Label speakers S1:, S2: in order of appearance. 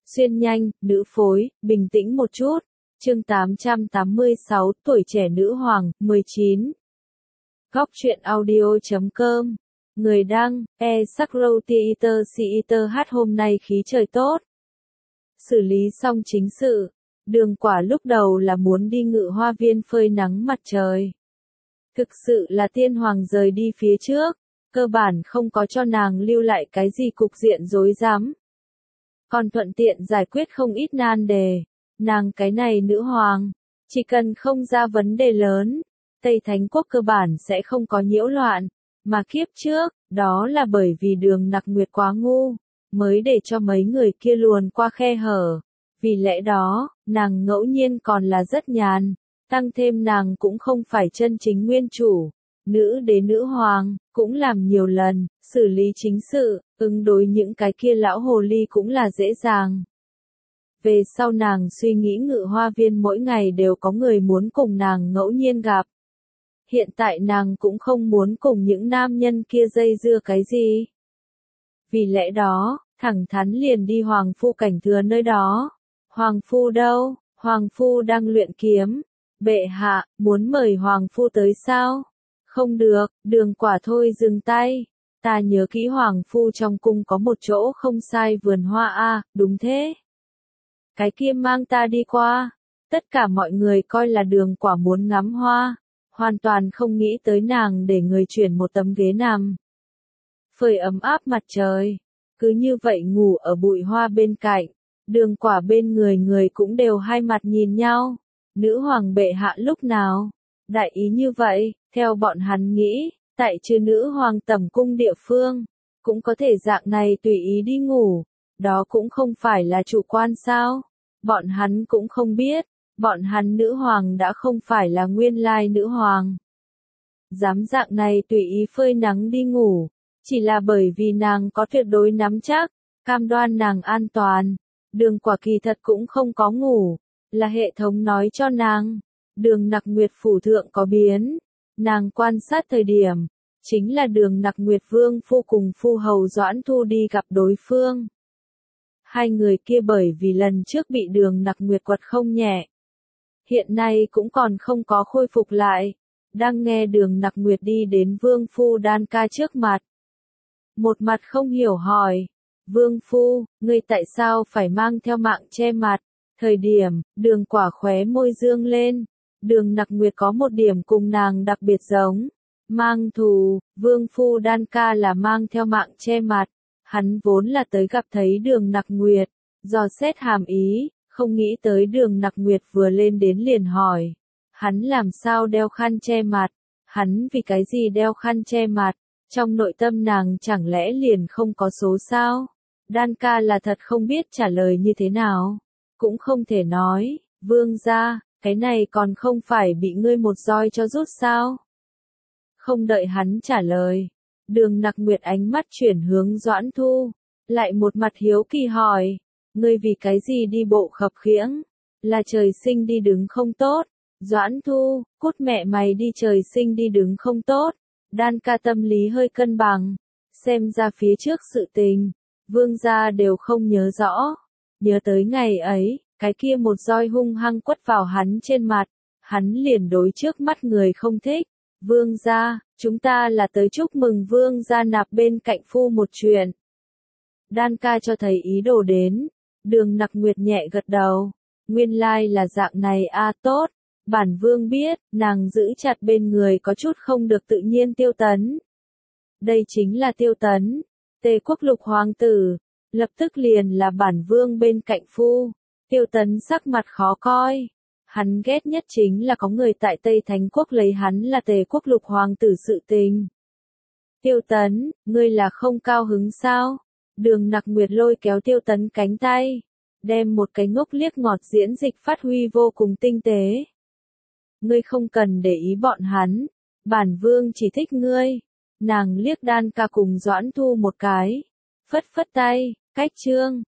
S1: Xuyên nhanh, nữ phối, bình tĩnh một chút. Chương 886, tuổi trẻ nữ hoàng, 19. Góc truyện audio.com. Người đăng, Sakrow hôm nay khí trời tốt. Xử lý xong chính sự. Đường Quả lúc đầu là muốn đi Ngự Hoa Viên phơi nắng mặt trời. Thực sự là tiên hoàng rời đi phía trước, cơ bản không có cho nàng lưu lại cái gì cục diện rối rắm. Còn thuận tiện giải quyết không ít nan đề. Nàng cái này nữ hoàng, chỉ cần không ra vấn đề lớn, Tây Thánh Quốc cơ bản sẽ không có nhiễu loạn. Mà kiếp trước, đó là bởi vì Đường Nặc Nguyệt quá ngu, mới để cho mấy người kia luồn qua khe hở. Vì lẽ đó, nàng ngẫu nhiên còn là rất nhàn, tăng thêm nàng cũng không phải chân chính nguyên chủ. Nữ đế nữ hoàng, cũng làm nhiều lần, xử lý chính sự, ứng đối những cái kia lão hồ ly cũng là dễ dàng. Về sau nàng suy nghĩ Ngự Hoa Viên mỗi ngày đều có người muốn cùng nàng ngẫu nhiên gặp. Hiện tại nàng cũng không muốn cùng những nam nhân kia dây dưa cái gì. Vì lẽ đó, thẳng thắn liền đi Hoàng Phu Cảnh Thừa nơi đó. Hoàng Phu đâu? Hoàng Phu đang luyện kiếm. Bệ hạ, muốn mời Hoàng Phu tới sao? Không được, Đường Quả thôi dừng tay. Ta nhớ kỹ Hoàng Phu trong cung có một chỗ không sai vườn hoa a, đúng thế. Cái kia mang ta đi qua. Tất cả mọi người coi là Đường Quả muốn ngắm hoa. Hoàn toàn không nghĩ tới nàng để người chuyển một tấm ghế nằm. Phơi ấm áp mặt trời. Cứ như vậy ngủ ở bụi hoa bên cạnh. Đường Quả bên người cũng đều hai mặt nhìn nhau. Nữ hoàng bệ hạ lúc nào? Đại ý như vậy, theo bọn hắn nghĩ, tại trừ nữ hoàng tẩm cung địa phương, cũng có thể dạng này tùy ý đi ngủ. Đó cũng không phải là chủ quan sao? Bọn hắn cũng không biết. Bọn hắn nữ hoàng đã không phải là nguyên lai nữ hoàng. Dám dạng này tùy ý phơi nắng đi ngủ, chỉ là bởi vì nàng có tuyệt đối nắm chắc, cam đoan nàng an toàn. Đường Quả kỳ thật cũng không có ngủ, là hệ thống nói cho nàng. Đường Nặc Nguyệt phủ thượng có biến, nàng quan sát thời điểm, chính là Đường Nặc Nguyệt vương phu cùng phu hầu Doãn Thu đi gặp đối phương. Hai người kia bởi vì lần trước bị Đường Nặc Nguyệt quật không nhẹ, hiện nay cũng còn không có khôi phục lại, đang nghe Đường Nặc Nguyệt đi đến vương phu Đan Ca trước mặt. Một mặt không hiểu hỏi, vương phu, ngươi tại sao phải mang theo mạng che mặt? Thời điểm, Đường Quả khóe môi dương lên, Đường Nặc Nguyệt có một điểm cùng nàng đặc biệt giống. Mang thù, vương phu Đan Ca là mang theo mạng che mặt, hắn vốn là tới gặp thấy Đường Nặc Nguyệt, dò xét hàm ý. Không nghĩ tới Đường Nặc Nguyệt vừa lên đến liền hỏi. Hắn làm sao đeo khăn che mặt? Hắn vì cái gì đeo khăn che mặt? Trong nội tâm nàng chẳng lẽ liền không có số sao? Đan Ca là thật không biết trả lời như thế nào. Cũng không thể nói, vương gia, cái này còn không phải bị ngươi một roi cho rút sao? Không đợi hắn trả lời. Đường Nặc Nguyệt ánh mắt chuyển hướng Doãn Thu. Lại một mặt hiếu kỳ hỏi. Ngươi vì cái gì đi bộ khập khiễng? Là trời sinh đi đứng không tốt. Doãn Thu, cút mẹ mày đi trời sinh đi đứng không tốt. Đan Ca tâm lý hơi cân bằng. Xem ra phía trước sự tình, vương gia đều không nhớ rõ. Nhớ tới ngày ấy, cái kia một roi hung hăng quất vào hắn trên mặt. Hắn liền đối trước mắt người không thích. Vương gia, chúng ta là tới chúc mừng vương gia nạp bên cạnh phu một chuyện. Đan Ca cho thấy ý đồ đến. Đường Nặc Nguyệt nhẹ gật đầu. Nguyên lai là dạng này a, tốt. Bản vương biết, nàng giữ chặt bên người có chút không được tự nhiên Tiêu Tấn. Đây chính là Tiêu Tấn, Tề quốc lục hoàng tử. Lập tức liền là bản vương bên cạnh phu. Tiêu Tấn sắc mặt khó coi. Hắn ghét nhất chính là có người tại Tây Thánh Quốc lấy hắn là Tề quốc lục hoàng tử sự tình. Tiêu Tấn, ngươi là không cao hứng sao? Đường Nặc Nguyệt lôi kéo Tiêu Tấn cánh tay, đem một cái ngốc liếc ngọt diễn dịch phát huy vô cùng tinh tế. Ngươi không cần để ý bọn hắn, bản vương chỉ thích ngươi. Nàng liếc Đan Ca cùng Doãn Thu một cái, phất phất tay, cách chương.